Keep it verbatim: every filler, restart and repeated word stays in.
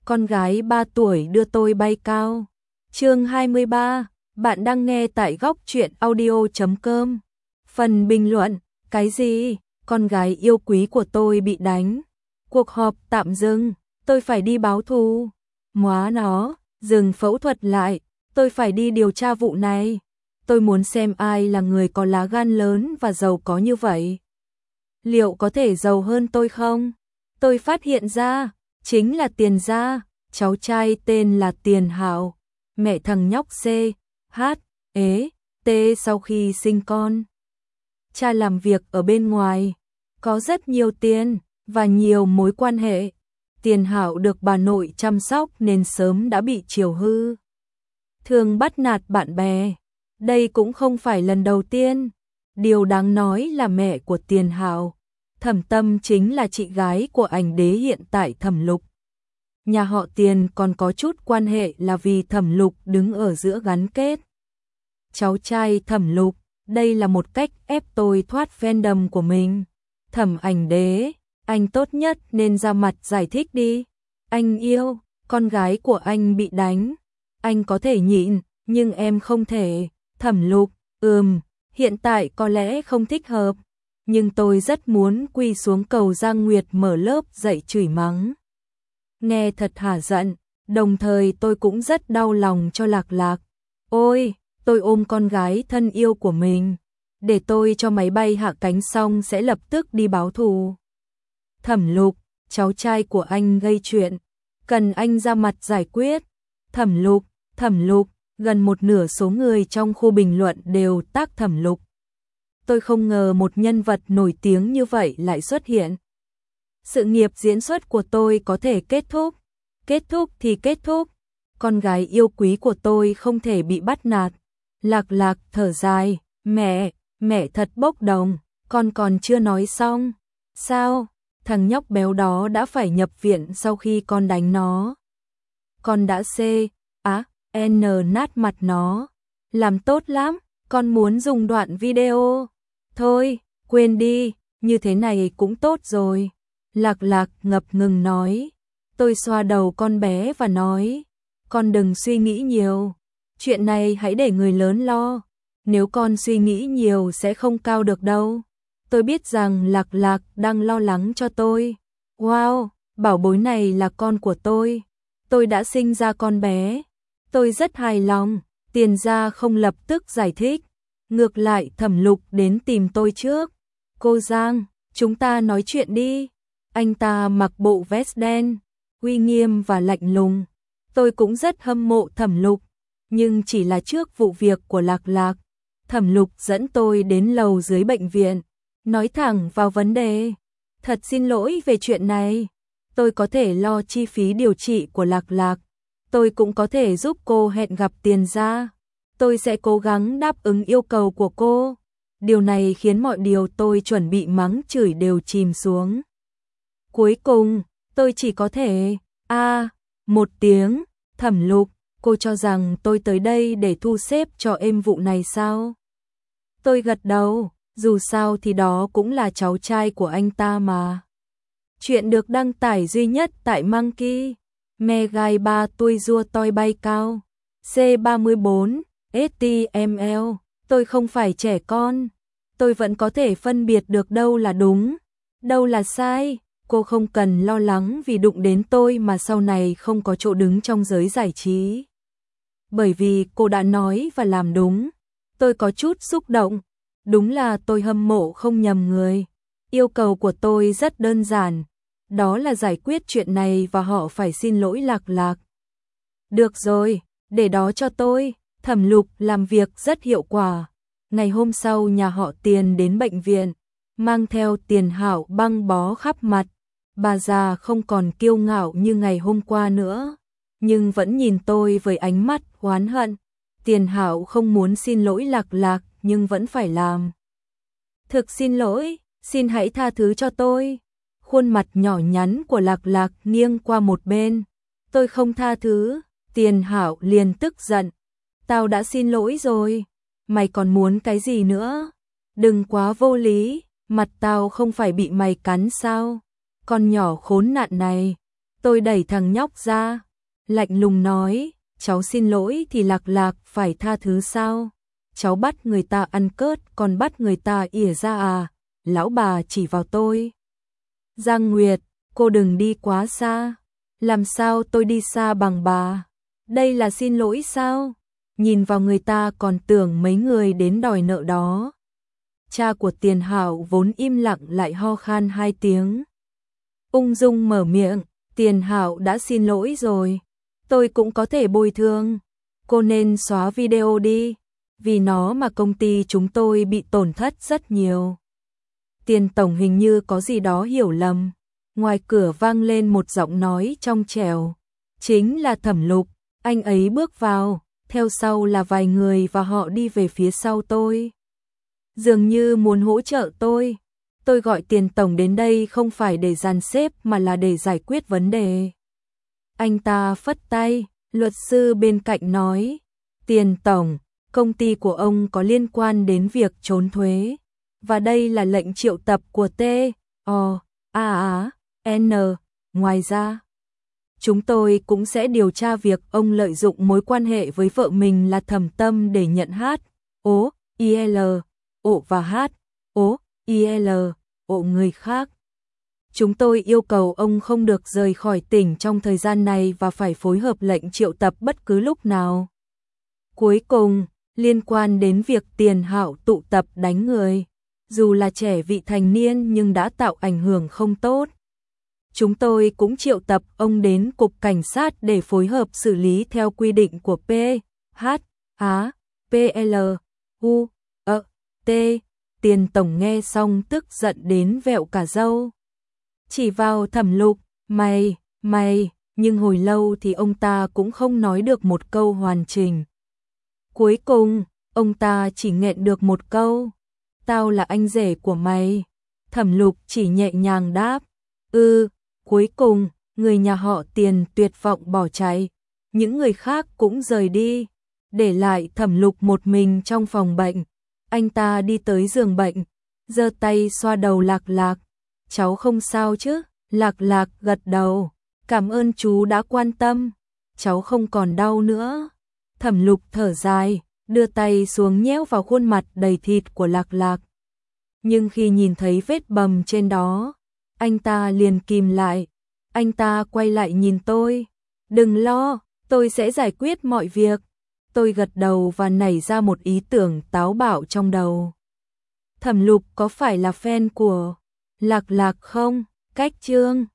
con gái ba tuổi đưa tôi bay cao. Chương hai mươi ba, bạn đang nghe tại góc truyện audio chấm com. Phần bình luận, cái gì? Con gái yêu quý của tôi bị đánh. Cuộc họp tạm dừng, tôi phải đi báo thù. Móa nó, dừng phẫu thuật lại, tôi phải đi điều tra vụ này. Tôi muốn xem ai là người có lá gan lớn và giàu có như vậy. Liệu có thể giàu hơn tôi không? Tôi phát hiện ra, chính là Tiền gia, cháu trai tên là Tiền Hạo, mẹ thằng nhóc C, H, ế, T sau khi sinh con. Cha làm việc ở bên ngoài, có rất nhiều tiền và nhiều mối quan hệ. Tiền Hạo được bà nội chăm sóc nên sớm đã bị chiều hư. Thường bắt nạt bạn bè. Đây cũng không phải lần đầu tiên. Điều đáng nói là mẹ của Tiền Hạo, Thẩm Tâm, chính là chị gái của ảnh đế hiện tại Thẩm Lục. Nhà họ Tiền còn có chút quan hệ là vì Thẩm Lục đứng ở giữa gắn kết. Cháu trai Thẩm Lục, đây là một cách ép tôi thoát fandom của mình. Thẩm ảnh đế, anh tốt nhất nên ra mặt giải thích đi. Anh yêu, con gái của anh bị đánh. Anh có thể nhịn, nhưng em không thể. Thẩm Lục, ừm, hiện tại có lẽ không thích hợp. Nhưng tôi rất muốn quỳ xuống cầu Giang Nguyệt mở lớp dạy chửi mắng. Nghe thật hả giận, đồng thời tôi cũng rất đau lòng cho Lạc Lạc. Ôi, tôi ôm con gái thân yêu của mình. Để tôi cho máy bay hạ cánh xong sẽ lập tức đi báo thù. Thẩm Lục, cháu trai của anh gây chuyện, cần anh ra mặt giải quyết. Thẩm Lục, Thẩm Lục, gần một nửa số người trong khu bình luận đều tác Thẩm Lục. Tôi không ngờ một nhân vật nổi tiếng như vậy lại xuất hiện. Sự nghiệp diễn xuất của tôi có thể kết thúc. Kết thúc thì kết thúc. Con gái yêu quý của tôi không thể bị bắt nạt. Lạc Lạc thở dài, mẹ, mẹ thật bốc đồng, con còn chưa nói xong. Sao? Thằng nhóc béo đó đã phải nhập viện sau khi con đánh nó. Con đã C, á, N nát mặt nó. Làm tốt lắm, con muốn dùng đoạn video. Thôi, quên đi, như thế này cũng tốt rồi. Lạc Lạc ngập ngừng nói. Tôi xoa đầu con bé và nói, con đừng suy nghĩ nhiều. Chuyện này hãy để người lớn lo. Nếu con suy nghĩ nhiều sẽ không cao được đâu. Tôi biết rằng Lạc Lạc đang lo lắng cho tôi. Wow, bảo bối này là con của tôi. Tôi đã sinh ra con bé. Tôi rất hài lòng. Tiền gia không lập tức giải thích. Ngược lại Thẩm Lục đến tìm tôi trước. Cô Giang, chúng ta nói chuyện đi. Anh ta mặc bộ vest đen, uy nghiêm và lạnh lùng. Tôi cũng rất hâm mộ Thẩm Lục, nhưng chỉ là trước vụ việc của Lạc Lạc. Thẩm Lục dẫn tôi đến lầu dưới bệnh viện, nói thẳng vào vấn đề. Thật xin lỗi về chuyện này. Tôi có thể lo chi phí điều trị của Lạc Lạc. Tôi cũng có thể giúp cô hẹn gặp Tiền gia. Tôi sẽ cố gắng đáp ứng yêu cầu của cô. Điều này khiến mọi điều tôi chuẩn bị mắng chửi đều chìm xuống. Cuối cùng, tôi chỉ có thể, a à, một tiếng. Thẩm Lục, cô cho rằng tôi tới đây để thu xếp cho êm vụ này sao? Tôi gật đầu, dù sao thì đó cũng là cháu trai của anh ta mà. Chuyện được đăng tải duy nhất tại Monkey. Mẹ gai ba tôi rua toi bay cao. C ba mươi bốn, ét tê em lờ. Tôi không phải trẻ con. Tôi vẫn có thể phân biệt được đâu là đúng, đâu là sai. Cô không cần lo lắng vì đụng đến tôi mà sau này không có chỗ đứng trong giới giải trí. Bởi vì cô đã nói và làm đúng. Tôi có chút xúc động. Đúng là tôi hâm mộ không nhầm người. Yêu cầu của tôi rất đơn giản. Đó là giải quyết chuyện này và họ phải xin lỗi Lạc Lạc. Được rồi, để đó cho tôi. Thẩm Lục làm việc rất hiệu quả. Ngày hôm sau nhà họ Tiền đến bệnh viện, mang theo Tiền Hạo băng bó khắp mặt. Bà già không còn kiêu ngạo như ngày hôm qua nữa, nhưng vẫn nhìn tôi với ánh mắt oán hận. Tiền Hạo không muốn xin lỗi Lạc Lạc nhưng vẫn phải làm. Thực xin lỗi, xin hãy tha thứ cho tôi. Khuôn mặt nhỏ nhắn của Lạc Lạc nghiêng qua một bên. Tôi không tha thứ. Tiền Hạo liền tức giận. Tao đã xin lỗi rồi. Mày còn muốn cái gì nữa? Đừng quá vô lý. Mặt tao không phải bị mày cắn sao? Con nhỏ khốn nạn này. Tôi đẩy thằng nhóc ra, lạnh lùng nói, cháu xin lỗi thì Lạc Lạc phải tha thứ sao? Cháu bắt người ta ăn cớt còn bắt người ta ỉa ra à? Lão bà chỉ vào tôi. Giang Nguyệt, cô đừng đi quá xa. Làm sao tôi đi xa bằng bà? Đây là xin lỗi sao? Nhìn vào người ta còn tưởng mấy người đến đòi nợ đó. Cha của Tiền Hạo vốn im lặng lại ho khan hai tiếng. Ung dung mở miệng, Tiền Hạo đã xin lỗi rồi. Tôi cũng có thể bồi thường. Cô nên xóa video đi. Vì nó mà công ty chúng tôi bị tổn thất rất nhiều. Tiền tổng hình như có gì đó hiểu lầm. Ngoài cửa vang lên một giọng nói trong trẻo. Chính là Thẩm Lục. Anh ấy bước vào. Theo sau là vài người và họ đi về phía sau tôi. Dường như muốn hỗ trợ tôi. Tôi gọi Tiền tổng đến đây không phải để dàn xếp mà là để giải quyết vấn đề. Anh ta phất tay. Luật sư bên cạnh nói. Tiền tổng, công ty của ông có liên quan đến việc trốn thuế. Và đây là lệnh triệu tập của T, O, A, A, N. Ngoài ra, chúng tôi cũng sẽ điều tra việc ông lợi dụng mối quan hệ với vợ mình là Thẩm Tâm để nhận H, O, I L, O và H, O, I L, O người khác. Chúng tôi yêu cầu ông không được rời khỏi tỉnh trong thời gian này và phải phối hợp lệnh triệu tập bất cứ lúc nào. Cuối cùng, liên quan đến việc Tiền Hạo tụ tập đánh người, dù là trẻ vị thành niên nhưng đã tạo ảnh hưởng không tốt. Chúng tôi cũng triệu tập ông đến cục cảnh sát để phối hợp xử lý theo quy định của P, H, A, P L, U, E, T. Tiền tổng nghe xong tức giận đến vẹo cả râu. Chỉ vào Thẩm Lục, mày, mày, nhưng hồi lâu thì ông ta cũng không nói được một câu hoàn chỉnh. Cuối cùng, ông ta chỉ nghẹn được một câu. Tao là anh rể của mày. Thẩm Lục chỉ nhẹ nhàng đáp. Ừ, cuối cùng, người nhà họ Tiền tuyệt vọng bỏ chạy. Những người khác cũng rời đi. Để lại Thẩm Lục một mình trong phòng bệnh. Anh ta đi tới giường bệnh. Giơ tay xoa đầu Lạc Lạc. Cháu không sao chứ? Lạc Lạc gật đầu. Cảm ơn chú đã quan tâm. Cháu không còn đau nữa. Thẩm Lục thở dài, đưa tay xuống nhéo vào khuôn mặt đầy thịt của Lạc Lạc. Nhưng khi nhìn thấy vết bầm trên đó, anh ta liền kìm lại. Anh ta quay lại nhìn tôi. Đừng lo, tôi sẽ giải quyết mọi việc. Tôi gật đầu và nảy ra một ý tưởng táo bạo trong đầu. Thẩm Lục có phải là fan của Lạc Lạc không? Cách chương